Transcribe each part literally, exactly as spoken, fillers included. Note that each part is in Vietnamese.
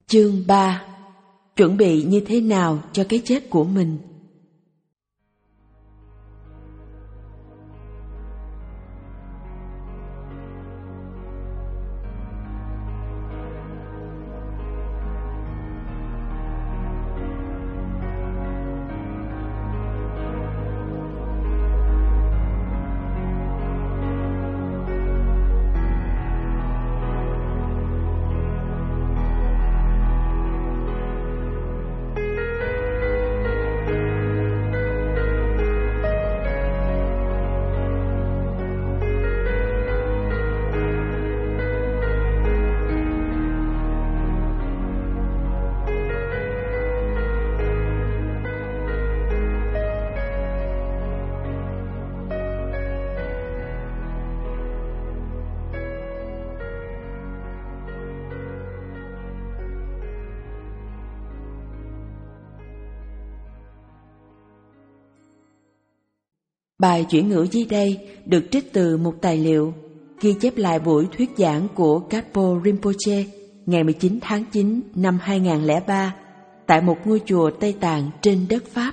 Chương ba. Chuẩn bị như thế nào cho cái chết của mình? Bài chuyển ngữ dưới đây được trích từ một tài liệu ghi chép lại buổi thuyết giảng của Katpo Rinpoche ngày mười chín tháng chín năm hai nghìn không trăm lẻ ba tại một ngôi chùa Tây Tạng trên đất Pháp.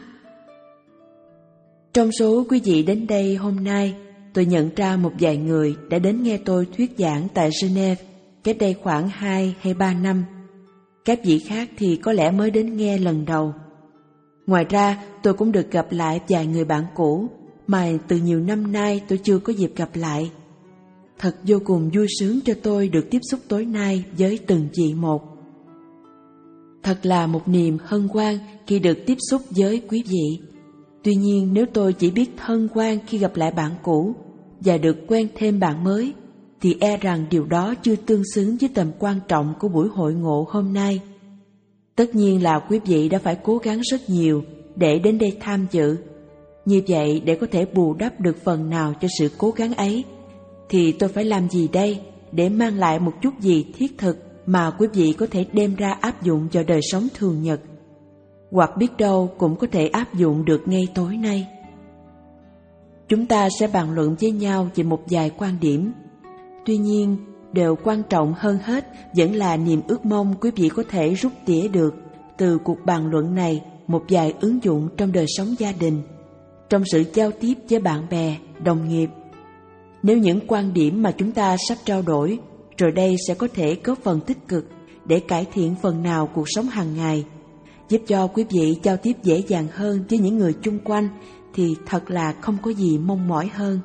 Trong số quý vị đến đây hôm nay, tôi nhận ra một vài người đã đến nghe tôi thuyết giảng tại Geneva cách đây khoảng hai hay ba năm. Các vị khác thì có lẽ mới đến nghe lần đầu. Ngoài ra, tôi cũng được gặp lại vài người bạn cũ mà từ nhiều năm nay tôi chưa có dịp gặp lại. Thật vô cùng vui sướng cho tôi được tiếp xúc tối nay với từng vị một. Thật là một niềm hân hoan khi được tiếp xúc với quý vị. Tuy nhiên, nếu tôi chỉ biết hân hoan khi gặp lại bạn cũ và được quen thêm bạn mới, thì e rằng điều đó chưa tương xứng với tầm quan trọng của buổi hội ngộ hôm nay. Tất nhiên là quý vị đã phải cố gắng rất nhiều để đến đây tham dự. Như vậy, để có thể bù đắp được phần nào cho sự cố gắng ấy, thì tôi phải làm gì đây để mang lại một chút gì thiết thực mà quý vị có thể đem ra áp dụng vào đời sống thường nhật, hoặc biết đâu cũng có thể áp dụng được ngay tối nay. Chúng ta sẽ bàn luận với nhau về một vài quan điểm. Tuy nhiên, điều quan trọng hơn hết vẫn là niềm ước mong quý vị có thể rút tỉa được từ cuộc bàn luận này một vài ứng dụng trong đời sống gia đình, trong sự giao tiếp với bạn bè, đồng nghiệp. Nếu những quan điểm mà chúng ta sắp trao đổi rồi đây sẽ có thể góp phần tích cực để cải thiện phần nào cuộc sống hàng ngày, giúp cho quý vị giao tiếp dễ dàng hơn với những người chung quanh, thì thật là không có gì mong mỏi hơn.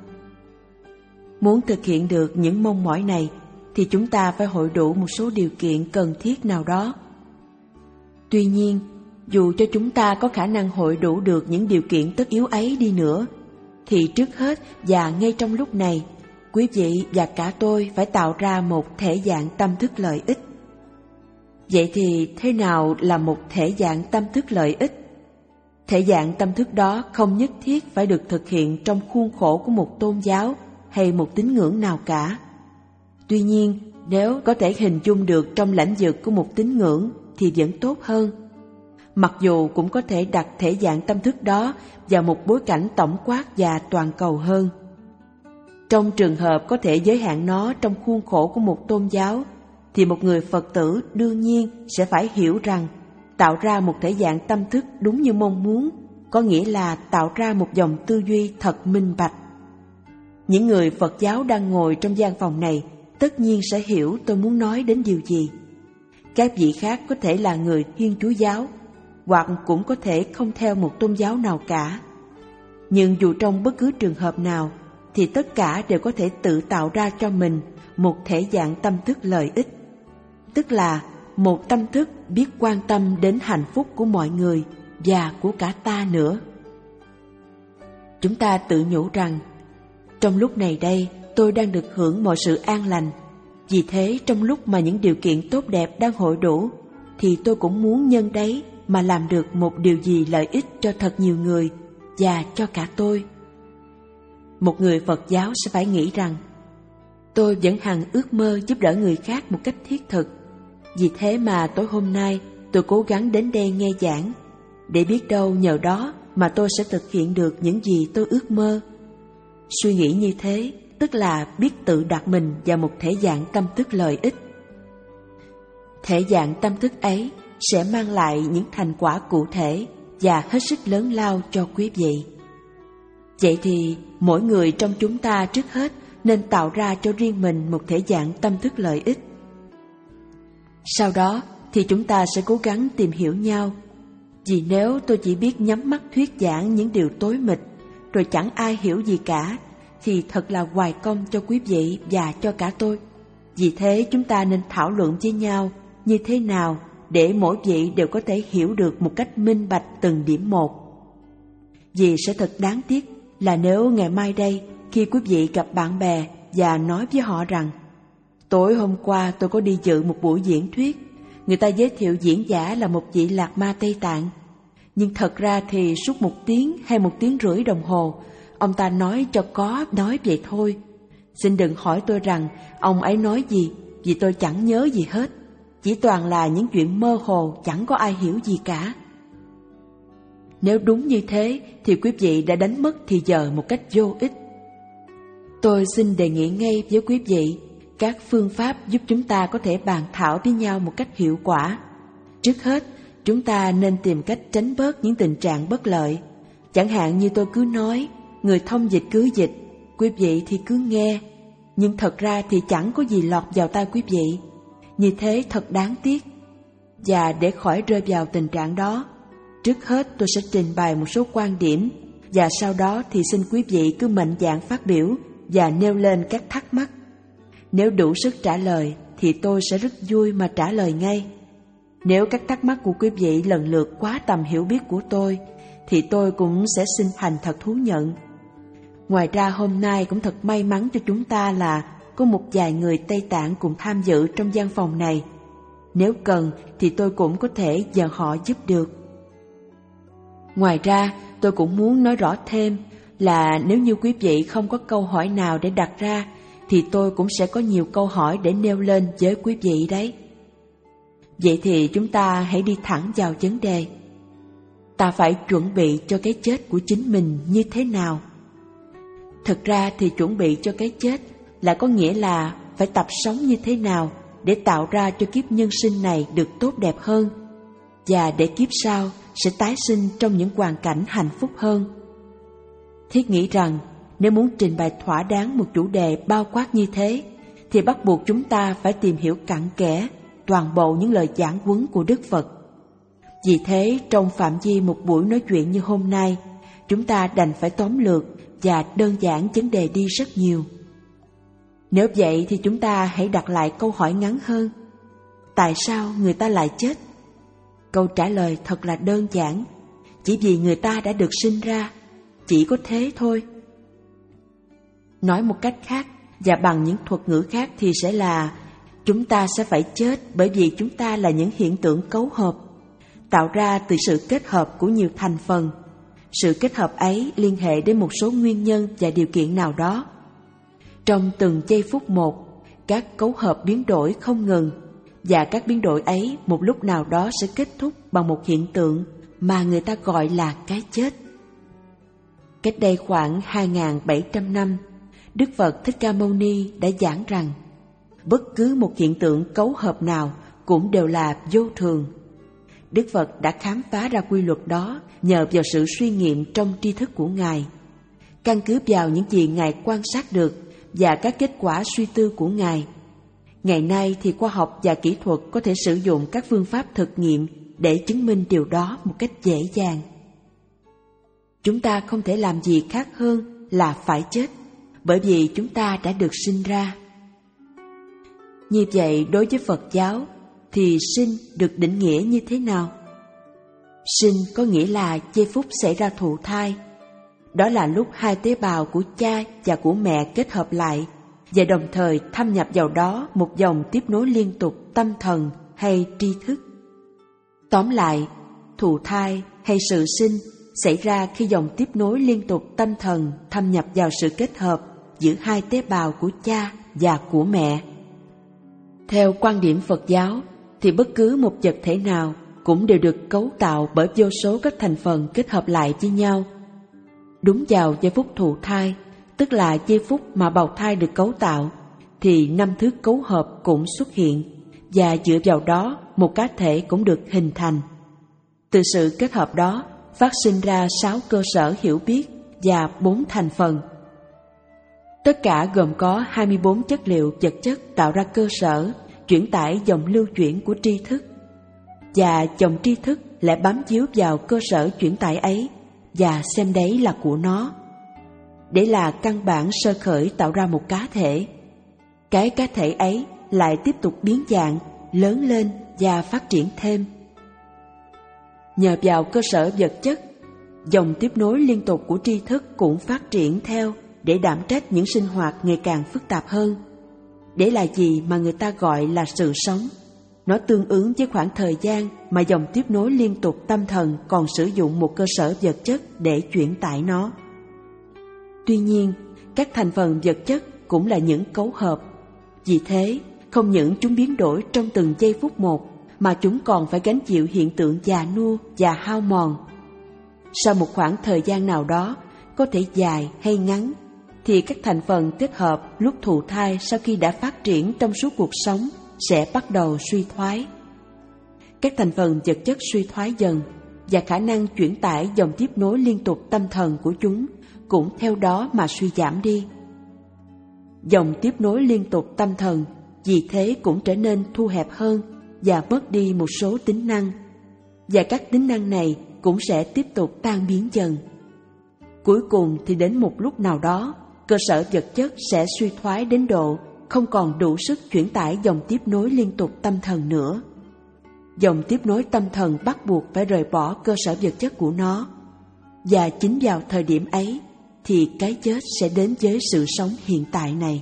Muốn thực hiện được những mong mỏi này thì chúng ta phải hội đủ một số điều kiện cần thiết nào đó. Tuy nhiên, dù cho chúng ta có khả năng hội đủ được những điều kiện tất yếu ấy đi nữa, thì trước hết và ngay trong lúc này, quý vị và cả tôi phải tạo ra một thể dạng tâm thức lợi ích. Vậy thì thế nào là một thể dạng tâm thức lợi ích? Thể dạng tâm thức đó không nhất thiết phải được thực hiện trong khuôn khổ của một tôn giáo hay một tín ngưỡng nào cả. Tuy nhiên, nếu có thể hình dung được trong lãnh vực của một tín ngưỡng thì vẫn tốt hơn. Mặc dù cũng có thể đặt thể dạng tâm thức đó vào một bối cảnh tổng quát và toàn cầu hơn. Trong trường hợp có thể giới hạn nó trong khuôn khổ của một tôn giáo, thì một người Phật tử đương nhiên sẽ phải hiểu rằng tạo ra một thể dạng tâm thức đúng như mong muốn có nghĩa là tạo ra một dòng tư duy thật minh bạch. Những người Phật giáo đang ngồi trong gian phòng này tất nhiên sẽ hiểu tôi muốn nói đến điều gì. Các vị khác có thể là người Thiên Chúa giáo, hoặc cũng có thể không theo một tôn giáo nào cả. Nhưng dù trong bất cứ trường hợp nào, thì tất cả đều có thể tự tạo ra cho mình một thể dạng tâm thức lợi ích, tức là một tâm thức biết quan tâm đến hạnh phúc của mọi người và của cả ta nữa. Chúng ta tự nhủ rằng, trong lúc này đây tôi đang được hưởng mọi sự an lành, vì thế trong lúc mà những điều kiện tốt đẹp đang hội đủ, thì tôi cũng muốn nhân đấy mà làm được một điều gì lợi ích cho thật nhiều người và cho cả tôi. Một người Phật giáo sẽ phải nghĩ rằng, tôi vẫn hằng ước mơ giúp đỡ người khác một cách thiết thực. Vì thế mà tối hôm nay tôi cố gắng đến đây nghe giảng, để biết đâu nhờ đó mà tôi sẽ thực hiện được những gì tôi ước mơ. Suy nghĩ như thế tức là biết tự đặt mình vào một thể dạng tâm thức lợi ích. Thể dạng tâm thức ấy sẽ mang lại những thành quả cụ thể và hết sức lớn lao cho quý vị. Vậy thì mỗi người trong chúng ta trước hết nên tạo ra cho riêng mình một thể dạng tâm thức lợi ích. Sau đó thì chúng ta sẽ cố gắng tìm hiểu nhau. Vì nếu tôi chỉ biết nhắm mắt thuyết giảng những điều tối mịt, rồi chẳng ai hiểu gì cả, thì thật là hoài công cho quý vị và cho cả tôi. Vì thế chúng ta nên thảo luận với nhau như thế nào để mỗi vị đều có thể hiểu được một cách minh bạch từng điểm một. Vì sẽ thật đáng tiếc là nếu ngày mai đây, khi quý vị gặp bạn bè và nói với họ rằng tối hôm qua tôi có đi dự một buổi diễn thuyết, người ta giới thiệu diễn giả là một vị Lạc Ma Tây Tạng, nhưng thật ra thì suốt một tiếng hay một tiếng rưỡi đồng hồ, ông ta nói cho có nói vậy thôi. Xin đừng hỏi tôi rằng ông ấy nói gì, vì tôi chẳng nhớ gì hết. Chỉ toàn là những chuyện mơ hồ, chẳng có ai hiểu gì cả. Nếu đúng như thế thì quý vị đã đánh mất thì giờ một cách vô ích. Tôi xin đề nghị ngay với quý vị các phương pháp giúp chúng ta có thể bàn thảo với nhau một cách hiệu quả. Trước hết, chúng ta nên tìm cách tránh bớt những tình trạng bất lợi. Chẳng hạn như tôi cứ nói, người thông dịch cứ dịch, quý vị thì cứ nghe, nhưng thật ra thì chẳng có gì lọt vào tai quý vị. Như thế thật đáng tiếc. Và để khỏi rơi vào tình trạng đó, trước hết tôi sẽ trình bày một số quan điểm, và sau đó thì xin quý vị cứ mạnh dạn phát biểu và nêu lên các thắc mắc. Nếu đủ sức trả lời thì tôi sẽ rất vui mà trả lời ngay. Nếu các thắc mắc của quý vị lần lượt quá tầm hiểu biết của tôi thì tôi cũng sẽ xin thành thật thú nhận. Ngoài ra hôm nay cũng thật may mắn cho chúng ta là có một vài người Tây Tạng cùng tham dự trong gian phòng này. Nếu cần thì tôi cũng có thể nhờ họ giúp được. Ngoài ra tôi cũng muốn nói rõ thêm là nếu như quý vị không có câu hỏi nào để đặt ra thì tôi cũng sẽ có nhiều câu hỏi để nêu lên với quý vị đấy. Vậy thì chúng ta hãy đi thẳng vào vấn đề. Ta phải chuẩn bị cho cái chết của chính mình như thế nào? Thực ra thì chuẩn bị cho cái chết là có nghĩa là phải tập sống như thế nào để tạo ra cho kiếp nhân sinh này được tốt đẹp hơn, và để kiếp sau sẽ tái sinh trong những hoàn cảnh hạnh phúc hơn. Thiết nghĩ rằng nếu muốn trình bày thỏa đáng một chủ đề bao quát như thế thì bắt buộc chúng ta phải tìm hiểu cặn kẽ toàn bộ những lời giảng huấn của Đức Phật. Vì thế trong phạm vi một buổi nói chuyện như hôm nay, chúng ta đành phải tóm lược và đơn giản vấn đề đi rất nhiều. Nếu vậy thì chúng ta hãy đặt lại câu hỏi ngắn hơn. Tại sao người ta lại chết? Câu trả lời thật là đơn giản. Chỉ vì người ta đã được sinh ra. Chỉ có thế thôi. Nói một cách khác và bằng những thuật ngữ khác thì sẽ là chúng ta sẽ phải chết bởi vì chúng ta là những hiện tượng cấu hợp, tạo ra từ sự kết hợp của nhiều thành phần. Sự kết hợp ấy liên hệ đến một số nguyên nhân và điều kiện nào đó. Trong từng giây phút một, các cấu hợp biến đổi không ngừng, và các biến đổi ấy một lúc nào đó sẽ kết thúc bằng một hiện tượng mà người ta gọi là cái chết. Cách đây khoảng hai nghìn bảy trăm năm, Đức Phật Thích Ca Mâu Ni đã giảng rằng bất cứ một hiện tượng cấu hợp nào cũng đều là vô thường. Đức Phật đã khám phá ra quy luật đó nhờ vào sự suy nghiệm trong tri thức của Ngài. Căn cứ vào những gì Ngài quan sát được và các kết quả suy tư của Ngài, ngày nay thì khoa học và kỹ thuật có thể sử dụng các phương pháp thực nghiệm để chứng minh điều đó một cách dễ dàng. Chúng ta không thể làm gì khác hơn là phải chết, bởi vì chúng ta đã được sinh ra. Như vậy, đối với Phật giáo thì sinh được định nghĩa như thế nào? Sinh có nghĩa là giây phút xảy ra thụ thai. Đó là lúc hai tế bào của cha và của mẹ kết hợp lại và đồng thời thâm nhập vào đó một dòng tiếp nối liên tục tâm thần hay tri thức. Tóm lại, thụ thai hay sự sinh xảy ra khi dòng tiếp nối liên tục tâm thần thâm nhập vào sự kết hợp giữa hai tế bào của cha và của mẹ. Theo quan điểm Phật giáo thì bất cứ một vật thể nào cũng đều được cấu tạo bởi vô số các thành phần kết hợp lại với nhau. Đúng vào giây phút thụ thai, tức là giây phút mà bào thai được cấu tạo, thì năm thứ cấu hợp cũng xuất hiện, và dựa vào đó một cá thể cũng được hình thành. Từ sự kết hợp đó phát sinh ra sáu cơ sở hiểu biết và bốn thành phần. Tất cả gồm có hai mươi bốn chất liệu vật chất tạo ra cơ sở chuyển tải dòng lưu chuyển của tri thức, và dòng tri thức lại bám víu vào cơ sở chuyển tải ấy và xem đấy là của nó. Để là căn bản sơ khởi tạo ra một cá thể. Cái cá thể ấy lại tiếp tục biến dạng, lớn lên và phát triển thêm. Nhờ vào cơ sở vật chất, dòng tiếp nối liên tục của tri thức cũng phát triển theo để đảm trách những sinh hoạt ngày càng phức tạp hơn. Để là gì mà người ta gọi là sự sống. Nó tương ứng với khoảng thời gian mà dòng tiếp nối liên tục tâm thần còn sử dụng một cơ sở vật chất để chuyển tải nó. Tuy nhiên, các thành phần vật chất cũng là những cấu hợp. Vì thế, không những chúng biến đổi trong từng giây phút một, mà chúng còn phải gánh chịu hiện tượng già nua và hao mòn. Sau một khoảng thời gian nào đó, có thể dài hay ngắn, thì các thành phần kết hợp lúc thụ thai sau khi đã phát triển trong suốt cuộc sống sẽ bắt đầu suy thoái. Các thành phần vật chất suy thoái dần, và khả năng chuyển tải dòng tiếp nối liên tục tâm thần của chúng cũng theo đó mà suy giảm đi. Dòng tiếp nối liên tục tâm thần vì thế cũng trở nên thu hẹp hơn và mất đi một số tính năng, và các tính năng này cũng sẽ tiếp tục tan biến dần. Cuối cùng thì đến một lúc nào đó, cơ sở vật chất sẽ suy thoái đến độ không còn đủ sức chuyển tải dòng tiếp nối liên tục tâm thần nữa. Dòng tiếp nối tâm thần bắt buộc phải rời bỏ cơ sở vật chất của nó, và chính vào thời điểm ấy thì cái chết sẽ đến với sự sống hiện tại này.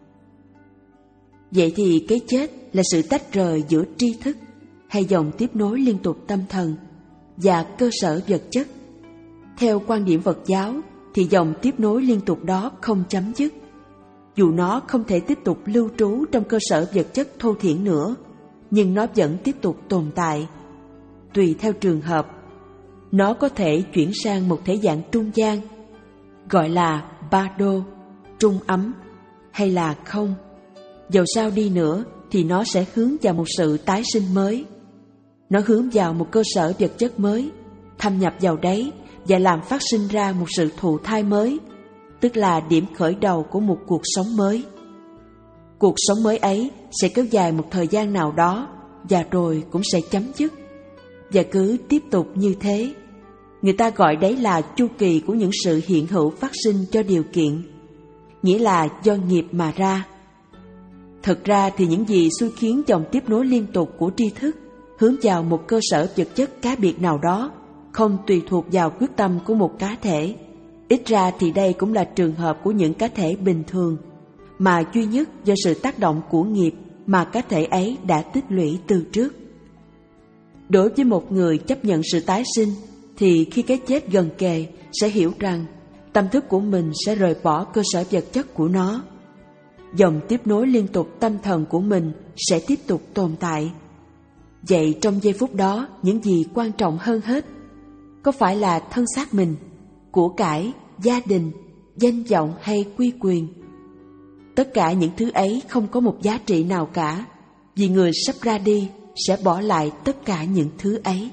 Vậy thì cái chết là sự tách rời giữa tri thức hay dòng tiếp nối liên tục tâm thần và cơ sở vật chất. Theo quan điểm Phật giáo thì dòng tiếp nối liên tục đó không chấm dứt. Dù nó không thể tiếp tục lưu trú trong cơ sở vật chất thô thiển nữa, nhưng nó vẫn tiếp tục tồn tại. Tùy theo trường hợp, nó có thể chuyển sang một thể dạng trung gian, gọi là ba đô, trung ấm, hay là không. Dầu sao đi nữa thì nó sẽ hướng vào một sự tái sinh mới. Nó hướng vào một cơ sở vật chất mới, thâm nhập vào đấy và làm phát sinh ra một sự thụ thai mới, tức là điểm khởi đầu của một cuộc sống mới. Cuộc sống mới ấy sẽ kéo dài một thời gian nào đó và rồi cũng sẽ chấm dứt, và cứ tiếp tục như thế. Người ta gọi đấy là chu kỳ của những sự hiện hữu phát sinh cho điều kiện, nghĩa là do nghiệp mà ra. Thực ra thì những gì xui khiến dòng tiếp nối liên tục của tri thức hướng vào một cơ sở vật chất cá biệt nào đó không tùy thuộc vào quyết tâm của một cá thể. Ít ra thì đây cũng là trường hợp của những cá thể bình thường, mà duy nhất do sự tác động của nghiệp mà cá thể ấy đã tích lũy từ trước. Đối với một người chấp nhận sự tái sinh, thì khi cái chết gần kề sẽ hiểu rằng tâm thức của mình sẽ rời bỏ cơ sở vật chất của nó. Dòng tiếp nối liên tục tâm thần của mình sẽ tiếp tục tồn tại. Vậy trong giây phút đó, những gì quan trọng hơn hết? Có phải là thân xác mình, của cải, gia đình, danh vọng hay quy quyền? Tất cả những thứ ấy không có một giá trị nào cả, vì người sắp ra đi sẽ bỏ lại tất cả những thứ ấy.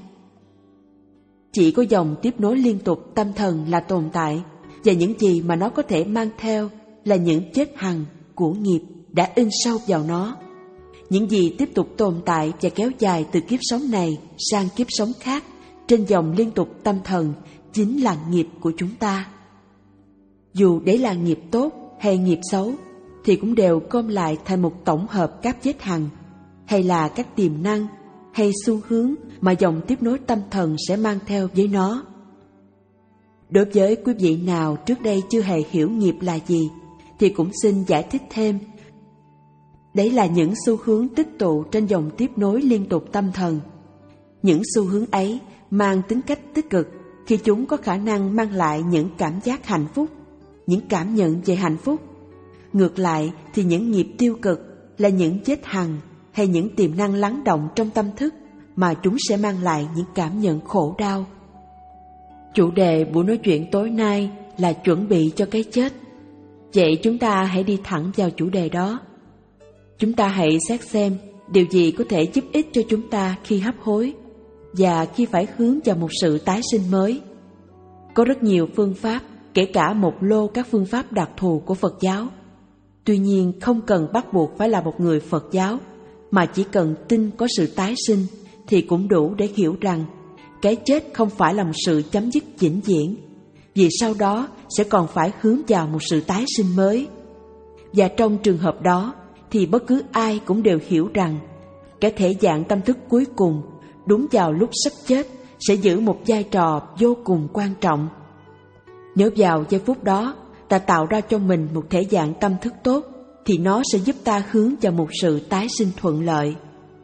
Chỉ có dòng tiếp nối liên tục tâm thần là tồn tại, và những gì mà nó có thể mang theo là những chết hằn của nghiệp đã in sâu vào nó. Những gì tiếp tục tồn tại và kéo dài từ kiếp sống này sang kiếp sống khác trên dòng liên tục tâm thần chính là nghiệp của chúng ta. Dù đấy là nghiệp tốt hay nghiệp xấu, thì cũng đều gom lại thành một tổng hợp các vết hằn, hay là các tiềm năng, hay xu hướng mà dòng tiếp nối tâm thần sẽ mang theo với nó. Đối với quý vị nào trước đây chưa hề hiểu nghiệp là gì, thì cũng xin giải thích thêm. Đấy là những xu hướng tích tụ trên dòng tiếp nối liên tục tâm thần. Những xu hướng ấy mang tính cách tích cực khi chúng có khả năng mang lại những cảm giác hạnh phúc, những cảm nhận về hạnh phúc. Ngược lại thì những nghiệp tiêu cực là những vết hằn hay những tiềm năng lắng động trong tâm thức mà chúng sẽ mang lại những cảm nhận khổ đau. Chủ đề buổi nói chuyện tối nay là chuẩn bị cho cái chết. Vậy chúng ta hãy đi thẳng vào chủ đề đó. Chúng ta hãy xét xem điều gì có thể giúp ích cho chúng ta khi hấp hối và khi phải hướng vào một sự tái sinh mới? Có rất nhiều phương pháp, kể cả một lô các phương pháp đặc thù của Phật giáo. Tuy nhiên không cần bắt buộc phải là một người Phật giáo, mà chỉ cần tin có sự tái sinh thì cũng đủ để hiểu rằng cái chết không phải là một sự chấm dứt vĩnh viễn, vì sau đó sẽ còn phải hướng vào một sự tái sinh mới. Và trong trường hợp đó thì bất cứ ai cũng đều hiểu rằng cái thể dạng tâm thức cuối cùng đúng vào lúc sắp chết sẽ giữ một vai trò vô cùng quan trọng. Nếu vào giây phút đó ta tạo ra cho mình một thể dạng tâm thức tốt, thì nó sẽ giúp ta hướng vào một sự tái sinh thuận lợi.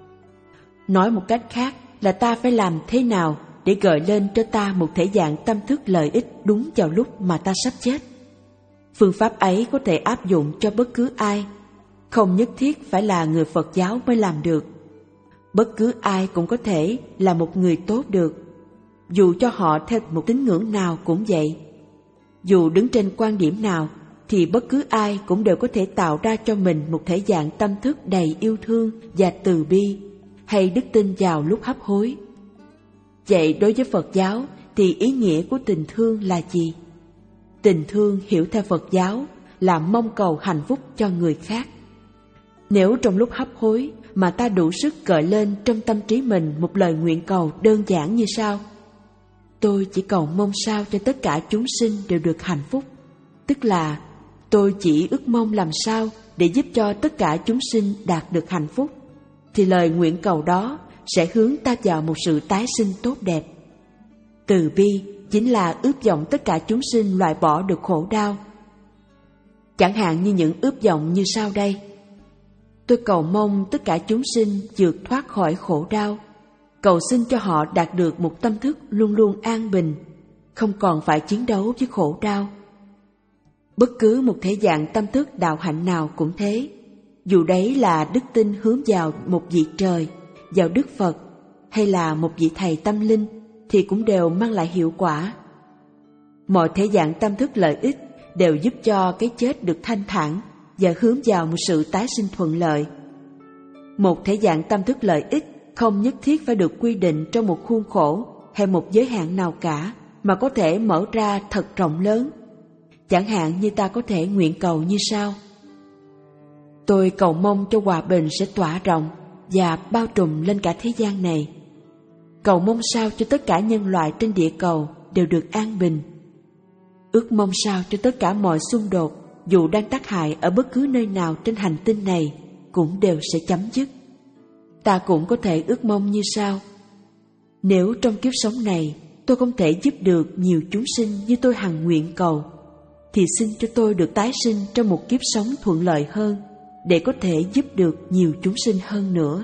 Nói một cách khác là ta phải làm thế nào để gợi lên cho ta một thể dạng tâm thức lợi ích đúng vào lúc mà ta sắp chết. Phương pháp ấy có thể áp dụng cho bất cứ ai, không nhất thiết phải là người Phật giáo mới làm được. Bất cứ ai cũng có thể là một người tốt được, dù cho họ theo một tín ngưỡng nào cũng vậy. Dù đứng trên quan điểm nào, thì bất cứ ai cũng đều có thể tạo ra cho mình một thể dạng tâm thức đầy yêu thương và từ bi, hay đức tin vào lúc hấp hối. Vậy đối với Phật giáo thì ý nghĩa của tình thương là gì? Tình thương hiểu theo Phật giáo là mong cầu hạnh phúc cho người khác. Nếu trong lúc hấp hối mà ta đủ sức gợi lên trong tâm trí mình một lời nguyện cầu đơn giản như sau: tôi chỉ cầu mong sao cho tất cả chúng sinh đều được hạnh phúc, tức là tôi chỉ ước mong làm sao để giúp cho tất cả chúng sinh đạt được hạnh phúc, thì lời nguyện cầu đó sẽ hướng ta vào một sự tái sinh tốt đẹp. Từ bi chính là ước vọng tất cả chúng sinh loại bỏ được khổ đau. Chẳng hạn như những ước vọng như sau đây: tôi cầu mong tất cả chúng sinh vượt thoát khỏi khổ đau, cầu xin cho họ đạt được một tâm thức luôn luôn an bình, không còn phải chiến đấu với khổ đau. Bất cứ một thể dạng tâm thức đạo hạnh nào cũng thế, dù đấy là đức tin hướng vào một vị trời, vào Đức Phật, hay là một vị thầy tâm linh, thì cũng đều mang lại hiệu quả. Mọi thể dạng tâm thức lợi ích đều giúp cho cái chết được thanh thản và hướng vào một sự tái sinh thuận lợi. Một thể dạng tâm thức lợi ích không nhất thiết phải được quy định trong một khuôn khổ hay một giới hạn nào cả, mà có thể mở ra thật rộng lớn. Chẳng hạn như ta có thể nguyện cầu như sau: tôi cầu mong cho hòa bình sẽ tỏa rộng và bao trùm lên cả thế gian này. Cầu mong sao cho tất cả nhân loại trên địa cầu đều được an bình. Ước mong sao cho tất cả mọi xung đột, dù đang tác hại ở bất cứ nơi nào trên hành tinh này, cũng đều sẽ chấm dứt. Ta cũng có thể ước mong như sau: nếu trong kiếp sống này tôi không thể giúp được nhiều chúng sinh như tôi hằng nguyện cầu, thì xin cho tôi được tái sinh trong một kiếp sống thuận lợi hơn, để có thể giúp được nhiều chúng sinh hơn nữa.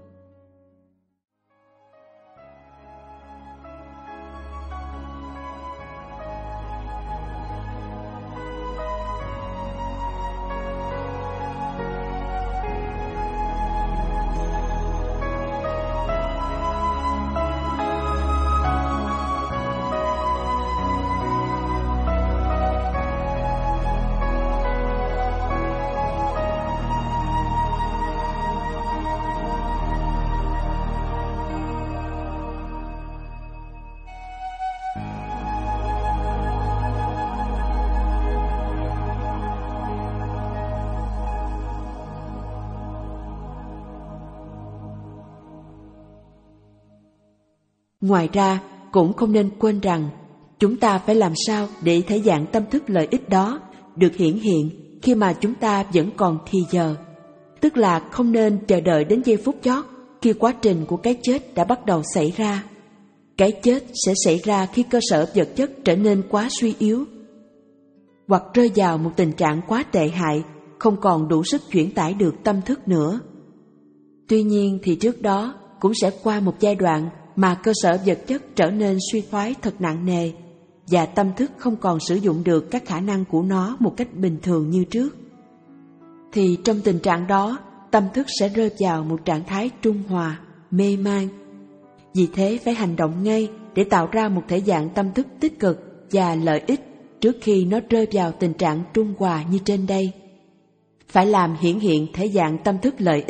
Ngoài ra, cũng không nên quên rằng chúng ta phải làm sao để thể dạng tâm thức lợi ích đó được hiển hiện khi mà chúng ta vẫn còn thì giờ. Tức là không nên chờ đợi đến giây phút chót khi quá trình của cái chết đã bắt đầu xảy ra. Cái chết sẽ xảy ra khi cơ sở vật chất trở nên quá suy yếu, hoặc rơi vào một tình trạng quá tệ hại, không còn đủ sức chuyển tải được tâm thức nữa. Tuy nhiên thì trước đó cũng sẽ qua một giai đoạn mà cơ sở vật chất trở nên suy thoái thật nặng nề, và tâm thức không còn sử dụng được các khả năng của nó một cách bình thường như trước. Thì trong tình trạng đó, tâm thức sẽ rơi vào một trạng thái trung hòa, mê man. Vì thế phải hành động ngay để tạo ra một thể dạng tâm thức tích cực và lợi ích trước khi nó rơi vào tình trạng trung hòa như trên đây. Phải làm hiển hiện thể dạng tâm thức lợi ích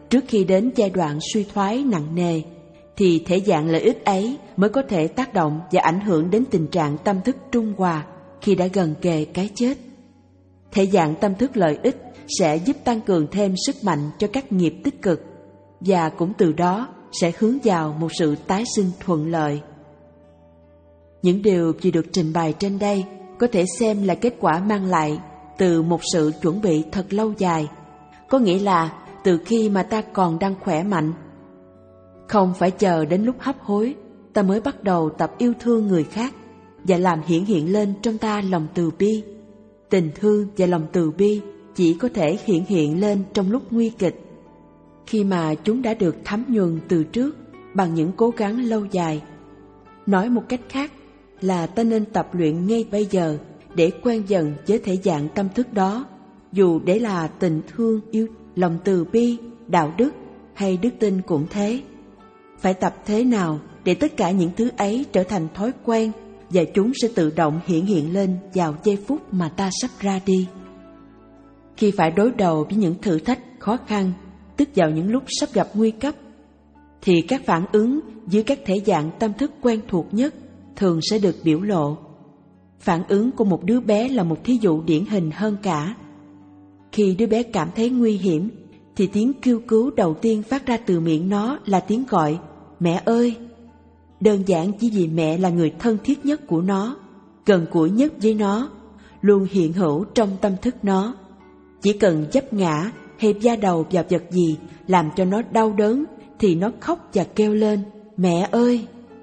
trước khi đến giai đoạn suy thoái nặng nề, thì thể dạng lợi ích ấy mới có thể tác động và ảnh hưởng đến tình trạng tâm thức trung hòa khi đã gần kề cái chết. Thể dạng tâm thức lợi ích sẽ giúp tăng cường thêm sức mạnh cho các nghiệp tích cực, và cũng từ đó sẽ hướng vào một sự tái sinh thuận lợi. Những điều vừa được trình bày trên đây có thể xem là kết quả mang lại từ một sự chuẩn bị thật lâu dài, có nghĩa là từ khi mà ta còn đang khỏe mạnh. Không phải chờ đến lúc hấp hối, ta mới bắt đầu tập yêu thương người khác và làm hiển hiện lên trong ta lòng từ bi. Tình thương và lòng từ bi chỉ có thể hiện hiện lên trong lúc nguy kịch, khi mà chúng đã được thấm nhuần từ trước bằng những cố gắng lâu dài. Nói một cách khác là ta nên tập luyện ngay bây giờ để quen dần với thể dạng tâm thức đó, dù để là tình thương, yêu, lòng từ bi, đạo đức hay đức tin cũng thế. Phải tập thế nào để tất cả những thứ ấy trở thành thói quen, và chúng sẽ tự động hiện hiện lên vào giây phút mà ta sắp ra đi. Khi phải đối đầu với những thử thách khó khăn, tức vào những lúc sắp gặp nguy cấp, thì các phản ứng dưới các thể dạng tâm thức quen thuộc nhất thường sẽ được biểu lộ. Phản ứng của một đứa bé là một thí dụ điển hình hơn cả. Khi đứa bé cảm thấy nguy hiểm, thì tiếng kêu cứu đầu tiên phát ra từ miệng nó là tiếng gọi "Mẹ ơi!", đơn giản chỉ vì mẹ là người thân thiết nhất của nó, gần gũi nhất với nó, luôn hiện hữu trong tâm thức nó. Chỉ cần vấp ngã hay va đầu vào vật gì làm cho nó đau đớn thì nó khóc và kêu lên "Mẹ ơi!".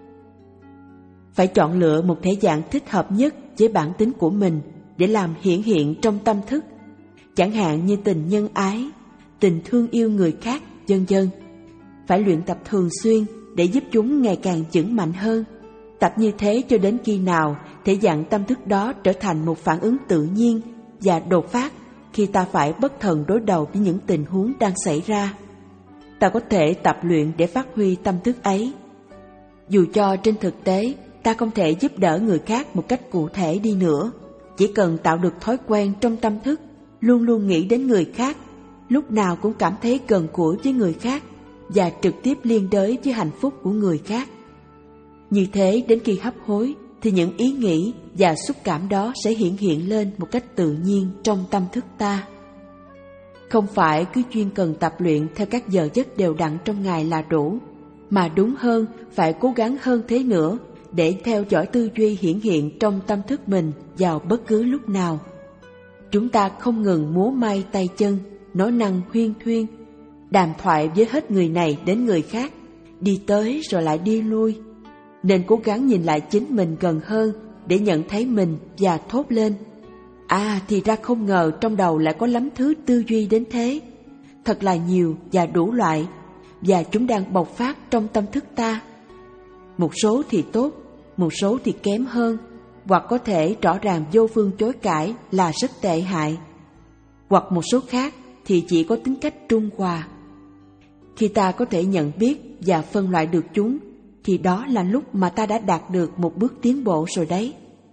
Phải chọn lựa một thể dạng thích hợp nhất với bản tính của mình để làm hiển hiện trong tâm thức, chẳng hạn như tình nhân ái, tình thương yêu người khác, vân vân. Phải luyện tập thường xuyên để giúp chúng ngày càng vững mạnh hơn. Tập như thế cho đến khi nào thể dạng tâm thức đó trở thành một phản ứng tự nhiên và đột phát khi ta phải bất thần đối đầu với những tình huống đang xảy ra. Ta có thể tập luyện để phát huy tâm thức ấy. Dù cho trên thực tế ta không thể giúp đỡ người khác một cách cụ thể đi nữa, chỉ cần tạo được thói quen trong tâm thức luôn luôn nghĩ đến người khác, lúc nào cũng cảm thấy gần gũi với người khác và trực tiếp liên đới với hạnh phúc của người khác. Như thế đến khi hấp hối thì những ý nghĩ và xúc cảm đó sẽ hiện hiện lên một cách tự nhiên trong tâm thức ta. Không phải cứ chuyên cần tập luyện theo các giờ giấc đều đặn trong ngày là đủ, mà đúng hơn phải cố gắng hơn thế nữa để theo dõi tư duy hiển hiện trong tâm thức mình vào bất cứ lúc nào. Chúng ta không ngừng múa may tay chân, nói năng huyên thuyên, đàm thoại với hết người này đến người khác, đi tới rồi lại đi lui. Nên cố gắng nhìn lại chính mình gần hơn để nhận thấy mình và thốt lên: "À, thì ra không ngờ trong đầu lại có lắm thứ tư duy đến thế. Thật là nhiều và đủ loại, và chúng đang bộc phát trong tâm thức ta. Một số thì tốt, một số thì kém hơn, hoặc có thể rõ ràng vô phương chối cãi là rất tệ hại, hoặc một số khác thì chỉ có tính cách trung hòa." Khi ta có thể nhận biết và phân loại được chúng, thì đó là lúc mà ta đã đạt được một bước tiến bộ rồi đấy.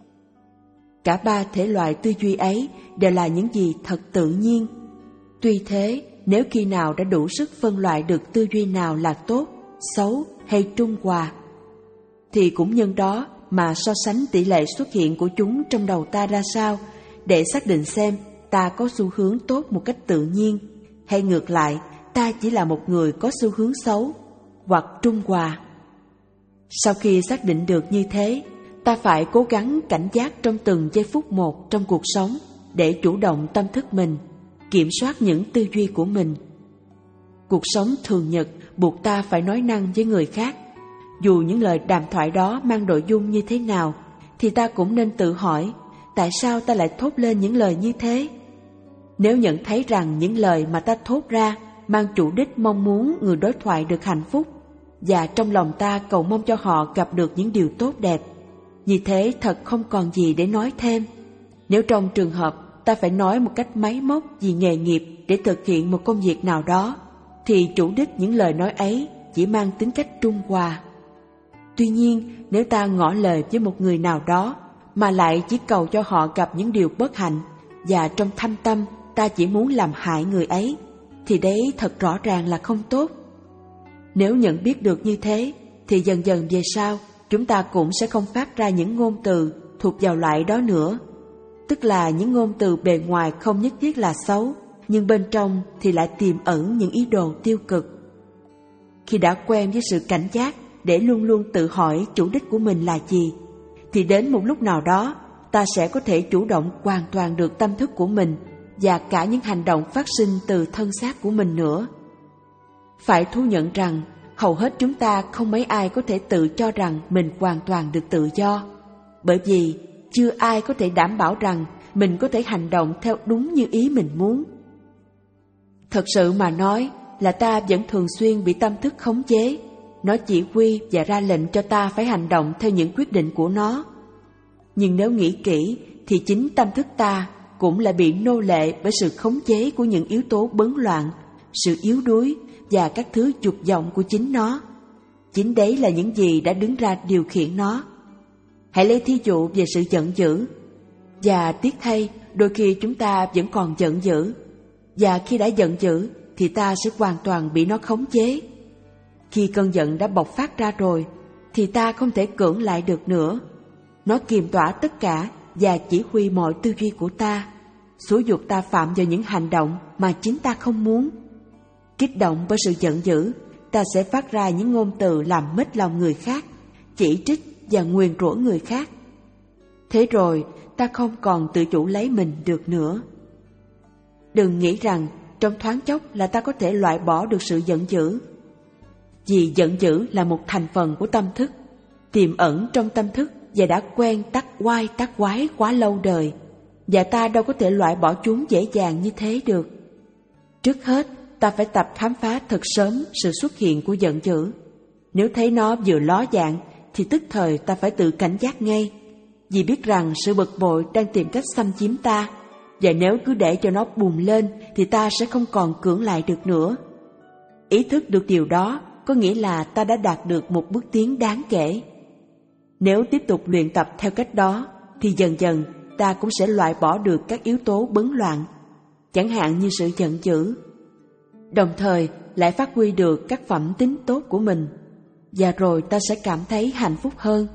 Cả ba thể loại tư duy ấy đều là những gì thật tự nhiên. Tuy thế, nếu khi nào đã đủ sức phân loại được tư duy nào là tốt, xấu hay trung hòa, thì cũng nhân đó mà so sánh tỷ lệ xuất hiện của chúng trong đầu ta ra sao, để xác định xem ta có xu hướng tốt một cách tự nhiên, hay ngược lại, ta chỉ là một người có xu hướng xấu hoặc trung hòa. Sau khi xác định được như thế, ta phải cố gắng cảnh giác trong từng giây phút một trong cuộc sống để chủ động tâm thức mình, kiểm soát những tư duy của mình. Cuộc sống thường nhật buộc ta phải nói năng với người khác. Dù những lời đàm thoại đó mang nội dung như thế nào, thì ta cũng nên tự hỏi tại sao ta lại thốt lên những lời như thế. Nếu nhận thấy rằng những lời mà ta thốt ra mang chủ đích mong muốn người đối thoại được hạnh phúc, và trong lòng ta cầu mong cho họ gặp được những điều tốt đẹp, như thế thật không còn gì để nói thêm. Nếu trong trường hợp ta phải nói một cách máy móc vì nghề nghiệp để thực hiện một công việc nào đó, thì chủ đích những lời nói ấy chỉ mang tính cách trung hòa. Tuy nhiên, nếu ta ngỏ lời với một người nào đó mà lại chỉ cầu cho họ gặp những điều bất hạnh, và trong thâm tâm ta chỉ muốn làm hại người ấy, thì đấy thật rõ ràng là không tốt. Nếu nhận biết được như thế, thì dần dần về sau, chúng ta cũng sẽ không phát ra những ngôn từ thuộc vào loại đó nữa. Tức là những ngôn từ bề ngoài không nhất thiết là xấu, nhưng bên trong thì lại tiềm ẩn những ý đồ tiêu cực. Khi đã quen với sự cảnh giác để luôn luôn tự hỏi chủ đích của mình là gì, thì đến một lúc nào đó, ta sẽ có thể chủ động hoàn toàn được tâm thức của mình và cả những hành động phát sinh từ thân xác của mình nữa. Phải thú nhận rằng, hầu hết chúng ta không mấy ai có thể tự cho rằng mình hoàn toàn được tự do, bởi vì chưa ai có thể đảm bảo rằng mình có thể hành động theo đúng như ý mình muốn. Thật sự mà nói là ta vẫn thường xuyên bị tâm thức khống chế. Nó chỉ huy và ra lệnh cho ta phải hành động theo những quyết định của nó. Nhưng nếu nghĩ kỹ thì chính tâm thức ta cũng là bị nô lệ bởi sự khống chế của những yếu tố bấn loạn, sự yếu đuối và các thứ dục vọng của chính nó. Chính đấy là những gì đã đứng ra điều khiển nó. Hãy lấy thí dụ về sự giận dữ. Và tiếc thay, đôi khi chúng ta vẫn còn giận dữ. Và khi đã giận dữ thì ta sẽ hoàn toàn bị nó khống chế. Khi cơn giận đã bộc phát ra rồi thì ta không thể cưỡng lại được nữa. Nó kiềm tỏa tất cả và chỉ huy mọi tư duy của ta, xúi giục ta phạm vào những hành động mà chính ta không muốn. Kích động bởi sự giận dữ, ta sẽ phát ra những ngôn từ làm mếch lòng người khác, chỉ trích và nguyền rủa người khác. Thế rồi ta không còn tự chủ lấy mình được nữa. Đừng nghĩ rằng trong thoáng chốc là ta có thể loại bỏ được sự giận dữ. Vì giận dữ là một thành phần của tâm thức, tiềm ẩn trong tâm thức và đã quen tắc oai tắc quái quá lâu đời, và ta đâu có thể loại bỏ chúng dễ dàng như thế được. Trước hết, ta phải tập khám phá thật sớm sự xuất hiện của giận dữ. Nếu thấy nó vừa ló dạng, thì tức thời ta phải tự cảnh giác ngay, vì biết rằng sự bực bội đang tìm cách xâm chiếm ta, và nếu cứ để cho nó bùng lên thì ta sẽ không còn cưỡng lại được nữa. Ý thức được điều đó có nghĩa là ta đã đạt được một bước tiến đáng kể. Nếu tiếp tục luyện tập theo cách đó, thì dần dần ta cũng sẽ loại bỏ được các yếu tố bấn loạn, chẳng hạn như sự giận dữ, đồng thời lại phát huy được các phẩm tính tốt của mình, và rồi ta sẽ cảm thấy hạnh phúc hơn.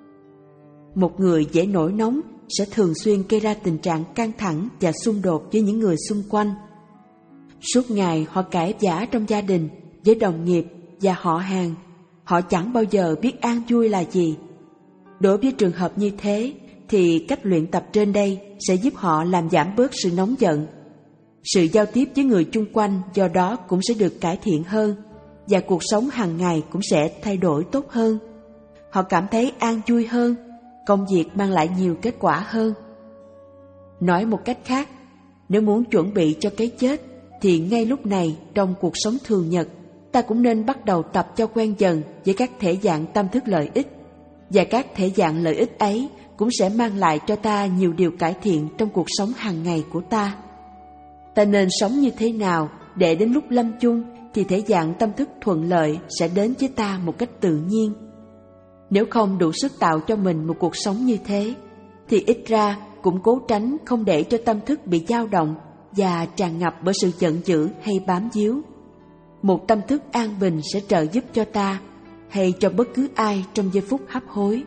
Một người dễ nổi nóng sẽ thường xuyên gây ra tình trạng căng thẳng và xung đột với những người xung quanh. Suốt ngày họ cãi vã trong gia đình, với đồng nghiệp và họ hàng. Họ chẳng bao giờ biết an vui là gì. Đối với trường hợp như thế, thì cách luyện tập trên đây sẽ giúp họ làm giảm bớt sự nóng giận. Sự giao tiếp với người chung quanh do đó cũng sẽ được cải thiện hơn, và cuộc sống hàng ngày cũng sẽ thay đổi tốt hơn. Họ cảm thấy an vui hơn, công việc mang lại nhiều kết quả hơn. Nói một cách khác, nếu muốn chuẩn bị cho cái chết, thì ngay lúc này trong cuộc sống thường nhật, ta cũng nên bắt đầu tập cho quen dần với các thể dạng tâm thức lợi ích, và các thể dạng lợi ích ấy cũng sẽ mang lại cho ta nhiều điều cải thiện trong cuộc sống hàng ngày của ta. Ta nên sống như thế nào để đến lúc lâm chung thì thể dạng tâm thức thuận lợi sẽ đến với ta một cách tự nhiên. Nếu không đủ sức tạo cho mình một cuộc sống như thế, thì ít ra cũng cố tránh không để cho tâm thức bị dao động và tràn ngập bởi sự giận dữ hay bám víu. Một tâm thức an bình sẽ trợ giúp cho ta hay cho bất cứ ai trong giây phút hấp hối.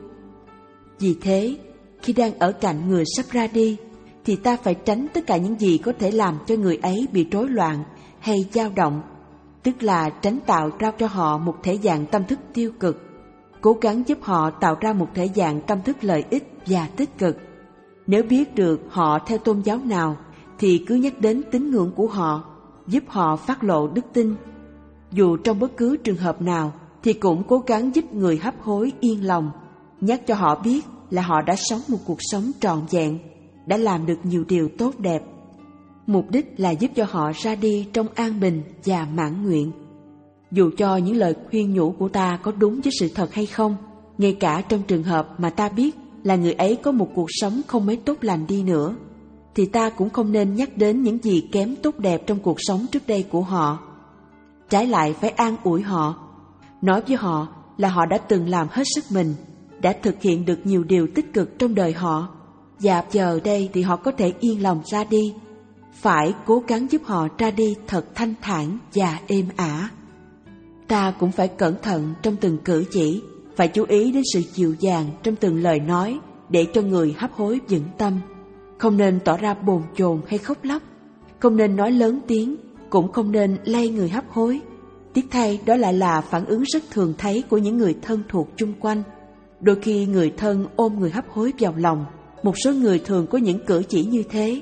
Vì thế, khi đang ở cạnh người sắp ra đi, thì ta phải tránh tất cả những gì có thể làm cho người ấy bị rối loạn hay dao động, tức là tránh tạo ra cho họ một thể dạng tâm thức tiêu cực, cố gắng giúp họ tạo ra một thể dạng tâm thức lợi ích và tích cực. Nếu biết được họ theo tôn giáo nào, thì cứ nhắc đến tín ngưỡng của họ, giúp họ phát lộ đức tin. Dù trong bất cứ trường hợp nào, thì cũng cố gắng giúp người hấp hối yên lòng, nhắc cho họ biết là họ đã sống một cuộc sống trọn vẹn, đã làm được nhiều điều tốt đẹp. Mục đích là giúp cho họ ra đi trong an bình và mãn nguyện. Dù cho những lời khuyên nhủ của ta có đúng với sự thật hay không, ngay cả trong trường hợp mà ta biết là người ấy có một cuộc sống không mấy tốt lành đi nữa, thì ta cũng không nên nhắc đến những gì kém tốt đẹp trong cuộc sống trước đây của họ. Trái lại phải an ủi họ, nói với họ là họ đã từng làm hết sức mình, đã thực hiện được nhiều điều tích cực trong đời họ, và giờ đây thì họ có thể yên lòng ra đi. phải cố gắng giúp họ ra đi thật thanh thản và êm ả. Ta cũng phải cẩn thận trong từng cử chỉ, phải chú ý đến sự dịu dàng trong từng lời nói để cho người hấp hối vững tâm. Không nên tỏ ra bồn chồn hay khóc lóc, không nên nói lớn tiếng, cũng không nên lay người hấp hối. Tiếc thay, đó lại là phản ứng rất thường thấy của những người thân thuộc chung quanh. Đôi khi người thân ôm người hấp hối vào lòng, một số người thường có những cử chỉ như thế.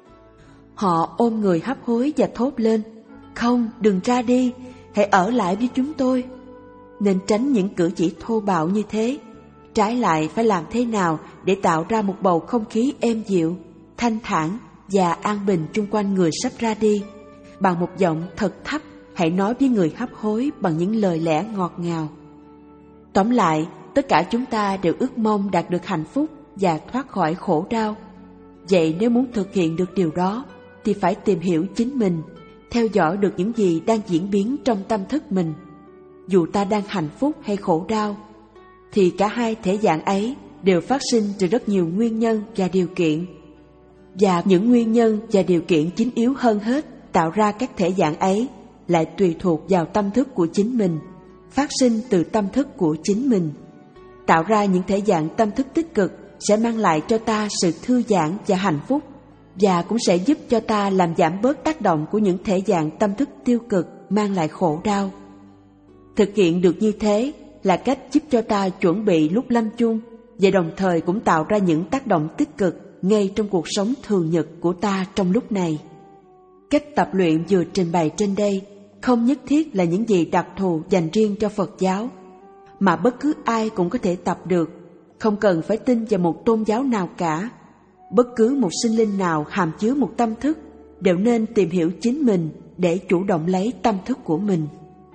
Họ ôm người hấp hối và thốt lên: "Không, đừng ra đi, hãy ở lại với chúng tôi." Nên tránh những cử chỉ thô bạo như thế. Trái lại, phải làm thế nào để tạo ra một bầu không khí êm dịu, thanh thản và an bình chung quanh người sắp ra đi. Bằng một giọng thật thấp, hãy nói với người hấp hối bằng những lời lẽ ngọt ngào. Tóm lại, tất cả chúng ta đều ước mong đạt được hạnh phúc và thoát khỏi khổ đau. Vậy nếu muốn thực hiện được điều đó, thì phải tìm hiểu chính mình, theo dõi được những gì đang diễn biến trong tâm thức mình. Dù ta đang hạnh phúc hay khổ đau, thì cả hai thể dạng ấy đều phát sinh từ rất nhiều nguyên nhân và điều kiện. Và những nguyên nhân và điều kiện chính yếu hơn hết tạo ra các thể dạng ấy lại tùy thuộc vào tâm thức của chính mình, phát sinh từ tâm thức của chính mình. Tạo ra những thể dạng tâm thức tích cực sẽ mang lại cho ta sự thư giãn và hạnh phúc, và cũng sẽ giúp cho ta làm giảm bớt tác động của những thể dạng tâm thức tiêu cực mang lại khổ đau. Thực hiện được như thế là cách giúp cho ta chuẩn bị lúc lâm chung, và đồng thời cũng tạo ra những tác động tích cực ngay trong cuộc sống thường nhật của ta trong lúc này. Cách tập luyện vừa trình bày trên đây không nhất thiết là những gì đặc thù dành riêng cho Phật giáo, mà bất cứ ai cũng có thể tập được, không cần phải tin vào một tôn giáo nào cả. Bất cứ một sinh linh nào hàm chứa một tâm thức đều nên tìm hiểu chính mình để chủ động lấy tâm thức của mình.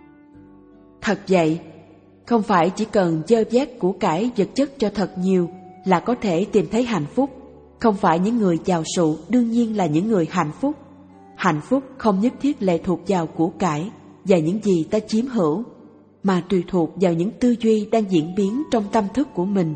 Thật vậy, không phải chỉ cần dơ vét của cải vật chất cho thật nhiều là có thể tìm thấy hạnh phúc. Không phải những người giàu sụ đương nhiên là những người hạnh phúc. Hạnh phúc không nhất thiết lệ thuộc vào của cải và những gì ta chiếm hữu, mà tùy thuộc vào những tư duy đang diễn biến trong tâm thức của mình.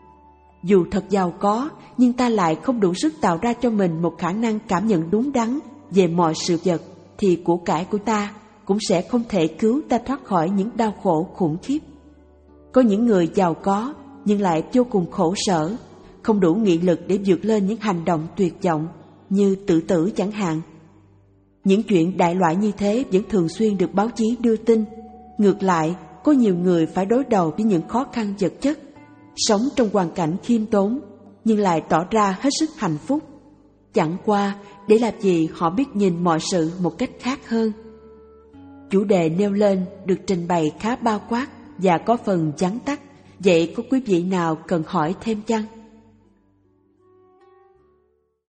Dù thật giàu có, nhưng ta lại không đủ sức tạo ra cho mình một khả năng cảm nhận đúng đắn về mọi sự vật, thì của cải của ta cũng sẽ không thể cứu ta thoát khỏi những đau khổ khủng khiếp. Có những người giàu có nhưng lại vô cùng khổ sở, không đủ nghị lực để vượt lên những hành động tuyệt vọng như tự tử chẳng hạn. Những chuyện đại loại như thế vẫn thường xuyên được báo chí đưa tin. Ngược lại, có nhiều người phải đối đầu với những khó khăn vật chất, sống trong hoàn cảnh khiêm tốn nhưng lại tỏ ra hết sức hạnh phúc. Chẳng qua để làm gì họ biết nhìn mọi sự một cách khác hơn. Chủ đề nêu lên được trình bày khá bao quát và có phần vắn tắt. Vậy có quý vị nào cần hỏi thêm chăng?